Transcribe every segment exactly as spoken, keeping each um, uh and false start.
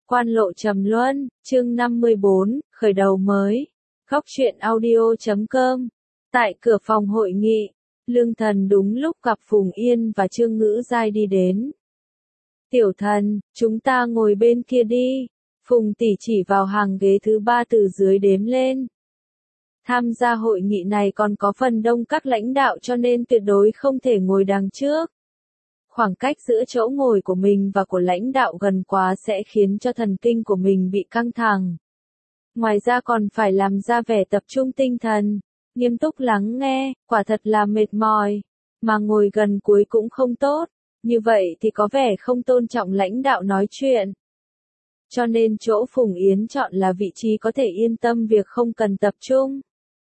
Quan lộ trầm luân, chương năm mươi bốn, khởi đầu mới. Góc truyện audio chấm com. Tại cửa phòng hội nghị, Lương Thần đúng lúc gặp Phùng Yên và Trương Ngữ Giai đi đến. Tiểu Thần, chúng ta ngồi bên kia đi. Phùng tỷ chỉ vào hàng ghế thứ ba từ dưới đếm lên. Tham gia hội nghị này còn có phần đông các lãnh đạo cho nên tuyệt đối không thể ngồi đằng trước. Khoảng cách giữa chỗ ngồi của mình và của lãnh đạo gần quá sẽ khiến cho thần kinh của mình bị căng thẳng. Ngoài ra còn phải làm ra vẻ tập trung tinh thần, nghiêm túc lắng nghe, quả thật là mệt mỏi. Mà ngồi gần cuối cũng không tốt, như vậy thì có vẻ không tôn trọng lãnh đạo nói chuyện. Cho nên chỗ Phùng Yến chọn là vị trí có thể yên tâm việc không cần tập trung.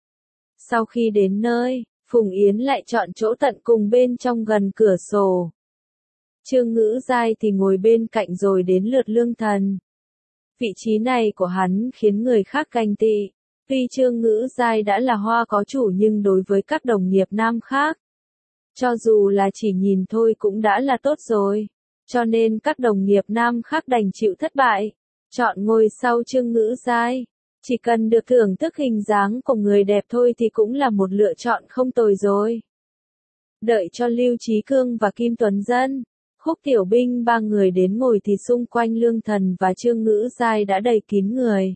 Sau khi đến nơi, Phùng Yến lại chọn chỗ tận cùng bên trong gần cửa sổ. Trương Ngữ Giai thì ngồi bên cạnh rồi đến lượt Lương Thần. Vị trí này của hắn khiến người khác ganh tị. Tuy Trương Ngữ Giai đã là hoa có chủ nhưng đối với các đồng nghiệp nam khác, cho dù là chỉ nhìn thôi cũng đã là tốt rồi. Cho nên các đồng nghiệp nam khác đành chịu thất bại, chọn ngồi sau Trương Ngữ Giai. Chỉ cần được thưởng thức hình dáng của người đẹp thôi thì cũng là một lựa chọn không tồi rồi. Đợi cho Lưu Chí Cương và Kim Tuấn Dân, Khúc Tiểu Binh ba người đến ngồi thì xung quanh Lương Thần và Trương Ngữ Giai đã đầy kín người.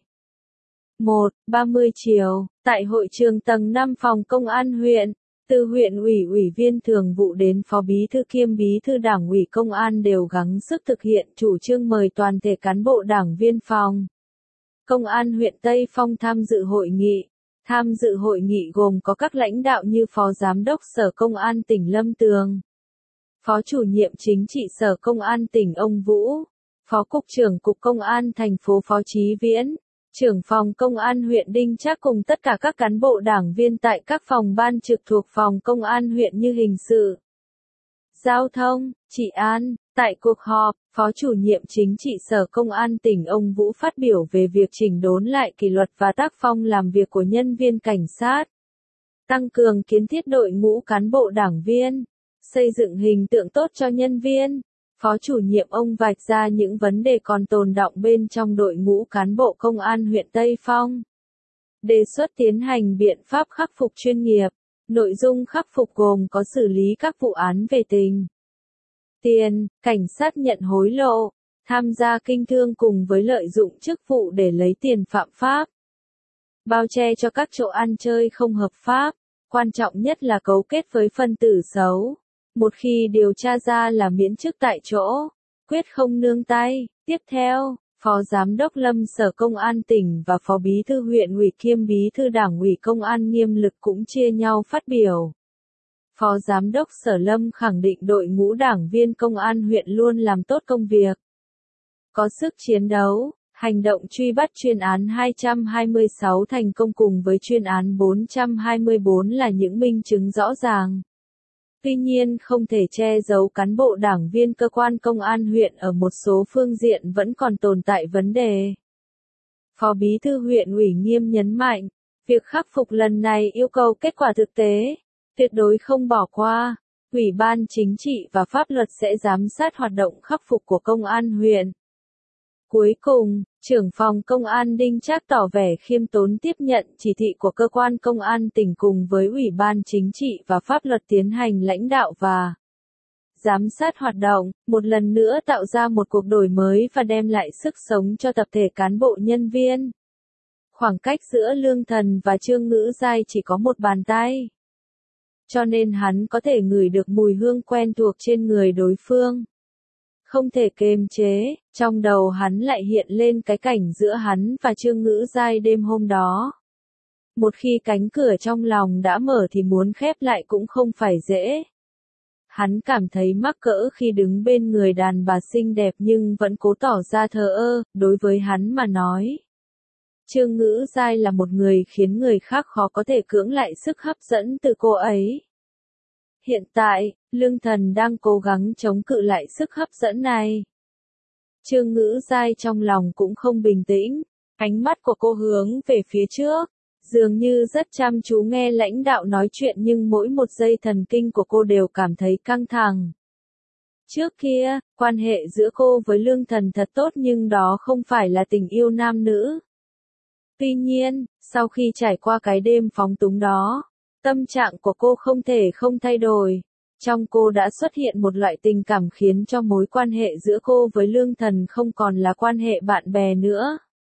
một, ba mươi chiều, tại hội trường tầng năm phòng công an huyện, từ huyện ủy ủy viên thường vụ đến phó bí thư kiêm bí thư đảng ủy công an đều gắng sức thực hiện chủ trương mời toàn thể cán bộ đảng viên phòng công an huyện Tây Phong tham dự hội nghị. Tham dự hội nghị gồm có các lãnh đạo như Phó Giám đốc Sở Công an tỉnh Lâm Tường, Phó Chủ nhiệm Chính trị Sở Công an tỉnh ông Vũ, Phó Cục trưởng Cục Công an thành phố Phó Chí Viễn, Trưởng phòng Công an huyện Đinh Trác cùng tất cả các cán bộ đảng viên tại các phòng ban trực thuộc phòng Công an huyện như hình sự, giao thông, trị an. Tại cuộc họp, Phó Chủ nhiệm Chính trị Sở Công an tỉnh ông Vũ phát biểu về việc chỉnh đốn lại kỷ luật và tác phong làm việc của nhân viên cảnh sát, tăng cường kiến thiết đội ngũ cán bộ đảng viên, xây dựng hình tượng tốt cho nhân viên. Phó Chủ nhiệm ông vạch ra những vấn đề còn tồn đọng bên trong đội ngũ cán bộ công an huyện Tây Phong. Đề xuất tiến hành biện pháp khắc phục chuyên nghiệp. Nội dung khắc phục gồm có xử lý các vụ án về tình tiền, cảnh sát nhận hối lộ, tham gia kinh thương cùng với lợi dụng chức vụ để lấy tiền phạm pháp, bao che cho các chỗ ăn chơi không hợp pháp, quan trọng nhất là cấu kết với phân tử xấu. Một khi điều tra ra là miễn chức tại chỗ, quyết không nương tay. Tiếp theo, Phó Giám đốc Lâm Sở Công an tỉnh và Phó Bí thư huyện ủy kiêm Bí thư Đảng ủy Công an Nghiêm Lực cũng chia nhau phát biểu. Phó Giám đốc Sở Lâm khẳng định đội ngũ đảng viên công an huyện luôn làm tốt công việc, có sức chiến đấu, hành động truy bắt chuyên án hai trăm hai mươi sáu thành công cùng với chuyên án bốn trăm hai mươi bốn là những minh chứng rõ ràng. Tuy nhiên không thể che giấu cán bộ đảng viên cơ quan công an huyện ở một số phương diện vẫn còn tồn tại vấn đề. Phó Bí thư huyện ủy Nghiêm nhấn mạnh, việc khắc phục lần này yêu cầu kết quả thực tế, tuyệt đối không bỏ qua. Ủy ban Chính trị và Pháp luật sẽ giám sát hoạt động khắc phục của công an huyện. Cuối cùng, trưởng phòng công an Đinh Trác tỏ vẻ khiêm tốn tiếp nhận chỉ thị của cơ quan công an tỉnh cùng với Ủy ban Chính trị và Pháp luật tiến hành lãnh đạo và giám sát hoạt động, một lần nữa tạo ra một cuộc đổi mới và đem lại sức sống cho tập thể cán bộ nhân viên. Khoảng cách giữa Lương Thần và Trương Ngữ Giai chỉ có một bàn tay, cho nên hắn có thể ngửi được mùi hương quen thuộc trên người đối phương. Không thể kềm chế, trong đầu hắn lại hiện lên cái cảnh giữa hắn và Trương Ngữ Giai đêm hôm đó. Một khi cánh cửa trong lòng đã mở thì muốn khép lại cũng không phải dễ. Hắn cảm thấy mắc cỡ khi đứng bên người đàn bà xinh đẹp nhưng vẫn cố tỏ ra thờ ơ. Đối với hắn mà nói, Trương Ngữ Giai là một người khiến người khác khó có thể cưỡng lại sức hấp dẫn từ cô ấy. Hiện tại, Lương Thần đang cố gắng chống cự lại sức hấp dẫn này. Trương Ngữ Giai trong lòng cũng không bình tĩnh, ánh mắt của cô hướng về phía trước, dường như rất chăm chú nghe lãnh đạo nói chuyện nhưng mỗi một giây thần kinh của cô đều cảm thấy căng thẳng. Trước kia, quan hệ giữa cô với Lương Thần thật tốt nhưng đó không phải là tình yêu nam nữ. Tuy nhiên, sau khi trải qua cái đêm phóng túng đó, tâm trạng của cô không thể không thay đổi. Trong cô đã xuất hiện một loại tình cảm khiến cho mối quan hệ giữa cô với Lương Thần không còn là quan hệ bạn bè nữa.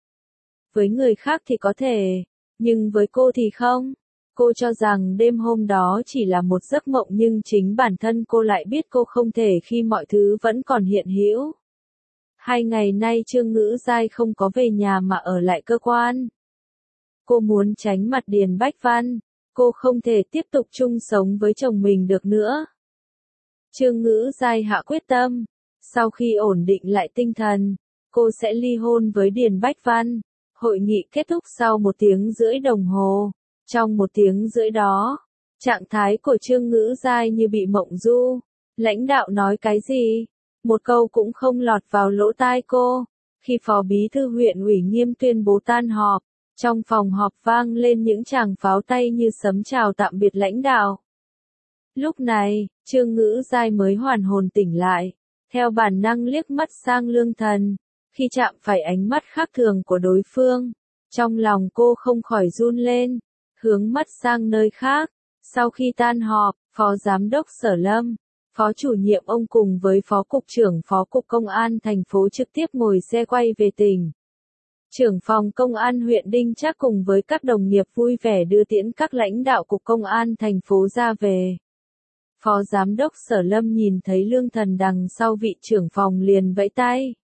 Với người khác thì có thể, nhưng với cô thì không. Cô cho rằng đêm hôm đó chỉ là một giấc mộng nhưng chính bản thân cô lại biết cô không thể khi mọi thứ vẫn còn hiện hữu. Hai ngày nay Trương Ngữ Giai không có về nhà mà ở lại cơ quan. Cô muốn tránh mặt Điền Bách Văn, cô không thể tiếp tục chung sống với chồng mình được nữa. Trương Ngữ Giai hạ quyết tâm, sau khi ổn định lại tinh thần, cô sẽ ly hôn với Điền Bách Văn. Hội nghị kết thúc sau một tiếng rưỡi đồng hồ. Trong một tiếng rưỡi đó, trạng thái của Trương Ngữ Giai như bị mộng du. Lãnh đạo nói cái gì? Một câu cũng không lọt vào lỗ tai cô. Khi Phó Bí thư huyện ủy Nghiêm tuyên bố tan họp, trong phòng họp vang lên những tràng pháo tay như sấm chào tạm biệt lãnh đạo. Lúc này, Trương Ngữ Giai mới hoàn hồn tỉnh lại, theo bản năng liếc mắt sang Lương Thần. Khi chạm phải ánh mắt khác thường của đối phương, trong lòng cô không khỏi run lên, hướng mắt sang nơi khác. Sau khi tan họp, Phó Giám đốc Sở Lâm, Phó chủ nhiệm ông cùng với Phó Cục trưởng Phó Cục Công an thành phố trực tiếp ngồi xe quay về tỉnh. Trưởng phòng Công an huyện Đinh Trác cùng với các đồng nghiệp vui vẻ đưa tiễn các lãnh đạo Cục Công an thành phố ra về. Phó Giám đốc Sở Lâm nhìn thấy Lương Thần đằng sau vị trưởng phòng liền vẫy tay.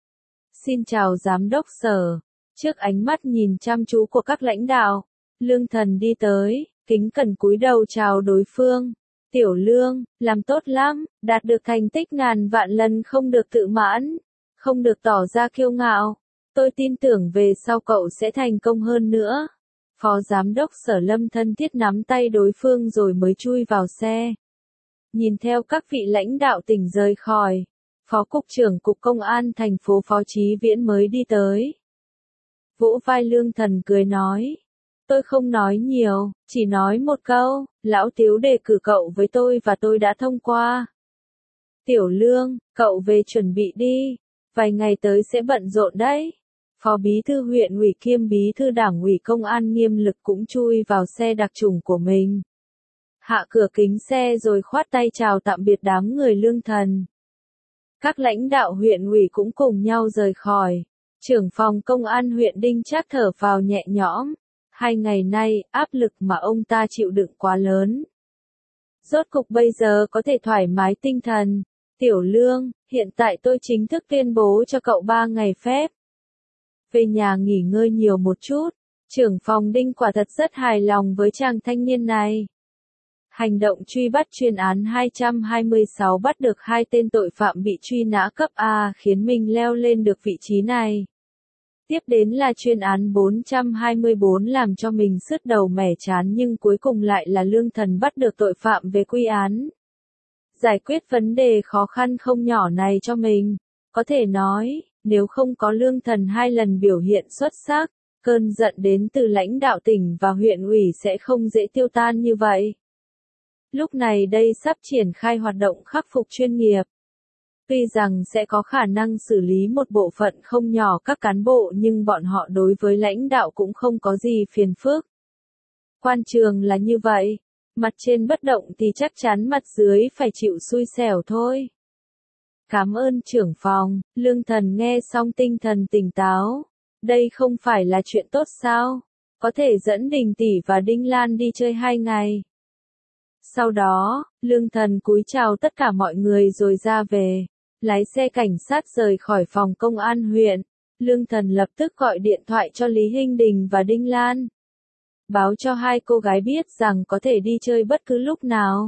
Xin chào Giám đốc Sở. Trước ánh mắt nhìn chăm chú của các lãnh đạo, Lương Thần đi tới, kính cẩn cúi đầu chào đối phương. Tiểu Lương, làm tốt lắm, đạt được thành tích ngàn vạn lần không được tự mãn, không được tỏ ra kiêu ngạo. Tôi tin tưởng về sau cậu sẽ thành công hơn nữa. Phó Giám đốc Sở Lâm thân thiết nắm tay đối phương rồi mới chui vào xe. Nhìn theo các vị lãnh đạo tỉnh rời khỏi, Phó Cục trưởng Cục Công an thành phố Phó Chí Viễn mới đi tới. Vỗ vai Lương Thần cười nói. Tôi không nói nhiều, chỉ nói một câu, Lão Tiếu đề cử cậu với tôi và tôi đã thông qua. Tiểu Lương, cậu về chuẩn bị đi, vài ngày tới sẽ bận rộn đấy. Phó Bí thư huyện ủy kiêm Bí thư Đảng ủy Công an Nghiêm Lực cũng chui vào xe đặc trùng của mình. Hạ cửa kính xe rồi khoát tay chào tạm biệt đám người Lương Thần. Các lãnh đạo huyện ủy cũng cùng nhau rời khỏi. Trưởng phòng Công an huyện Đinh Trác thở phào nhẹ nhõm. Hai ngày nay, áp lực mà ông ta chịu đựng quá lớn. Rốt cục bây giờ có thể thoải mái tinh thần. Tiểu Lương, hiện tại tôi chính thức tuyên bố cho cậu ba ngày phép. Về nhà nghỉ ngơi nhiều một chút. Trưởng phòng Đinh quả thật rất hài lòng với chàng thanh niên này. Hành động truy bắt chuyên án hai trăm hai mươi sáu bắt được hai tên tội phạm bị truy nã cấp A khiến mình leo lên được vị trí này. Tiếp đến là chuyên án bốn trăm hai mươi bốn làm cho mình sứt đầu mẻ trán nhưng cuối cùng lại là Lương Thần bắt được tội phạm về quy án. Giải quyết vấn đề khó khăn không nhỏ này cho mình. Có thể nói, nếu không có Lương Thần hai lần biểu hiện xuất sắc, cơn giận đến từ lãnh đạo tỉnh và huyện ủy sẽ không dễ tiêu tan như vậy. Lúc này đây sắp triển khai hoạt động khắc phục chuyên nghiệp. Tuy rằng sẽ có khả năng xử lý một bộ phận không nhỏ các cán bộ nhưng bọn họ đối với lãnh đạo cũng không có gì phiền phức. Quan trường là như vậy, mặt trên bất động thì chắc chắn mặt dưới phải chịu xui xẻo thôi. Cảm ơn trưởng phòng, Lương Thần nghe xong tinh thần tỉnh táo. Đây không phải là chuyện tốt sao? Có thể dẫn Đình Tỷ và Đinh Lan đi chơi hai ngày. Sau đó, Lương Thần cúi chào tất cả mọi người rồi ra về. Lái xe cảnh sát rời khỏi phòng công an huyện. Lương Thần lập tức gọi điện thoại cho Lý Hinh Đình và Đinh Lan. Báo cho hai cô gái biết rằng có thể đi chơi bất cứ lúc nào.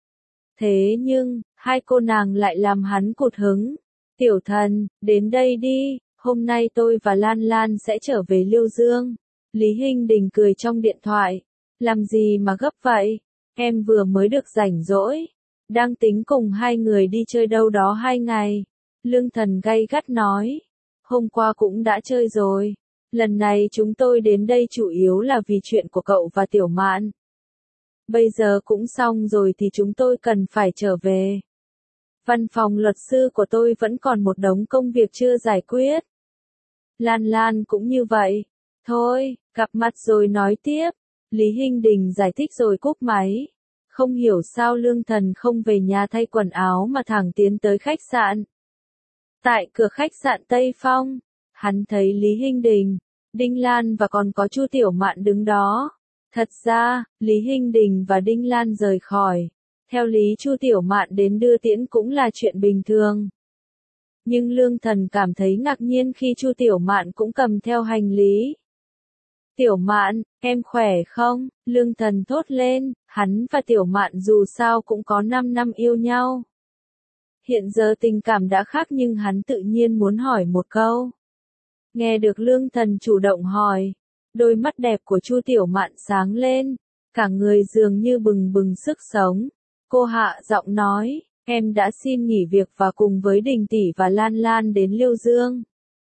Thế nhưng, hai cô nàng lại làm hắn cụt hứng. Tiểu Thần, đến đây đi, hôm nay tôi và Lan Lan sẽ trở về Liêu Dương. Lý Hinh Đình cười trong điện thoại. Làm gì mà gấp vậy? Em vừa mới được rảnh rỗi. Đang tính cùng hai người đi chơi đâu đó hai ngày. Lương Thần gay gắt nói. Hôm qua cũng đã chơi rồi. Lần này chúng tôi đến đây chủ yếu là vì chuyện của cậu và Tiểu Mạn. Bây giờ cũng xong rồi thì chúng tôi cần phải trở về. Văn phòng luật sư của tôi vẫn còn một đống công việc chưa giải quyết. Lan Lan cũng như vậy. Thôi, gặp mặt rồi nói tiếp. Lý Hinh Đình giải thích rồi cúp máy. Không hiểu sao Lương Thần không về nhà thay quần áo mà thẳng tiến tới khách sạn. Tại cửa khách sạn Tây Phong, hắn thấy Lý Hinh Đình, Đinh Lan và còn có Chu Tiểu Mạn đứng đó. Thật ra, Lý Hinh Đình và Đinh Lan rời khỏi. Theo lý Chu Tiểu Mạn đến đưa tiễn cũng là chuyện bình thường. Nhưng Lương Thần cảm thấy ngạc nhiên khi Chu Tiểu Mạn cũng cầm theo hành lý. Tiểu Mạn, em khỏe không? Lương Thần thốt lên, hắn và Tiểu Mạn dù sao cũng có năm năm yêu nhau. Hiện giờ tình cảm đã khác nhưng hắn tự nhiên muốn hỏi một câu. Nghe được Lương Thần chủ động hỏi, đôi mắt đẹp của Chu Tiểu Mạn sáng lên, cả người dường như bừng bừng sức sống. Cô hạ giọng nói, em đã xin nghỉ việc và cùng với Đình Tỷ và Lan Lan đến Liêu Dương.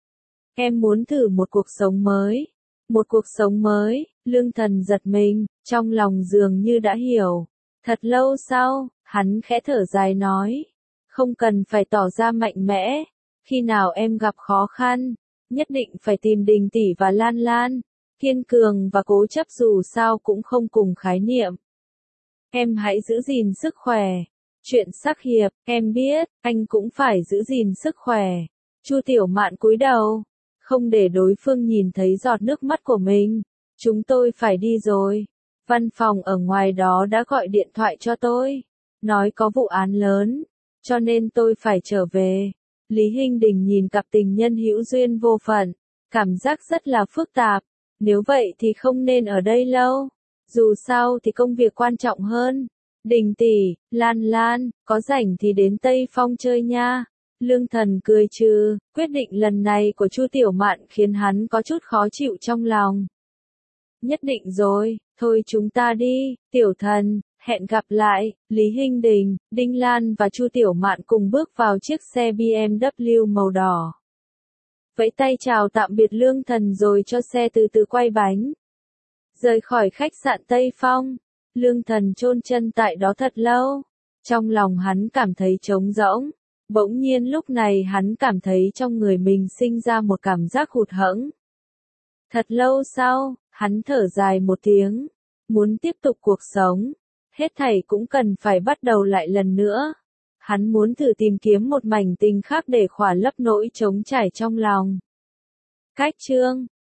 Em muốn thử một cuộc sống mới. Một cuộc sống mới, Lương Thần giật mình, trong lòng dường như đã hiểu. Thật lâu sau, hắn khẽ thở dài nói, không cần phải tỏ ra mạnh mẽ. Khi nào em gặp khó khăn, nhất định phải tìm Đình Tỷ và Lan Lan. Kiên cường và cố chấp dù sao cũng không cùng khái niệm. Em hãy giữ gìn sức khỏe. Chuyện sắc hiệp, em biết, anh cũng phải giữ gìn sức khỏe. Chu Tiểu Mạn cúi đầu, không để đối phương nhìn thấy giọt nước mắt của mình. Chúng tôi phải đi rồi. Văn phòng ở ngoài đó đã gọi điện thoại cho tôi. Nói có vụ án lớn, cho nên tôi phải trở về. Lý Hinh Đình nhìn cặp tình nhân hữu duyên vô phận, cảm giác rất là phức tạp. Nếu vậy thì không nên ở đây lâu. Dù sao thì công việc quan trọng hơn. Đình Tỷ, Lan Lan, có rảnh thì đến Tây Phong chơi nha. Lương Thần cười trừ, quyết định lần này của Chu Tiểu Mạn khiến hắn có chút khó chịu trong lòng. Nhất định rồi, thôi chúng ta đi, Tiểu Thần, hẹn gặp lại. Lý Hinh Đình, Đinh Lan và Chu Tiểu Mạn cùng bước vào chiếc xe bê em vê màu đỏ. Vẫy tay chào tạm biệt Lương Thần rồi cho xe từ từ quay bánh. Rời khỏi khách sạn Tây Phong, Lương Thần chôn chân tại đó thật lâu. Trong lòng hắn cảm thấy trống rỗng. Bỗng nhiên lúc này hắn cảm thấy trong người mình sinh ra một cảm giác hụt hẫng. Thật lâu sau, hắn thở dài một tiếng. Muốn tiếp tục cuộc sống, hết thảy cũng cần phải bắt đầu lại lần nữa. Hắn muốn thử tìm kiếm một mảnh tình khác để khỏa lấp nỗi trống trải trong lòng. Cách chương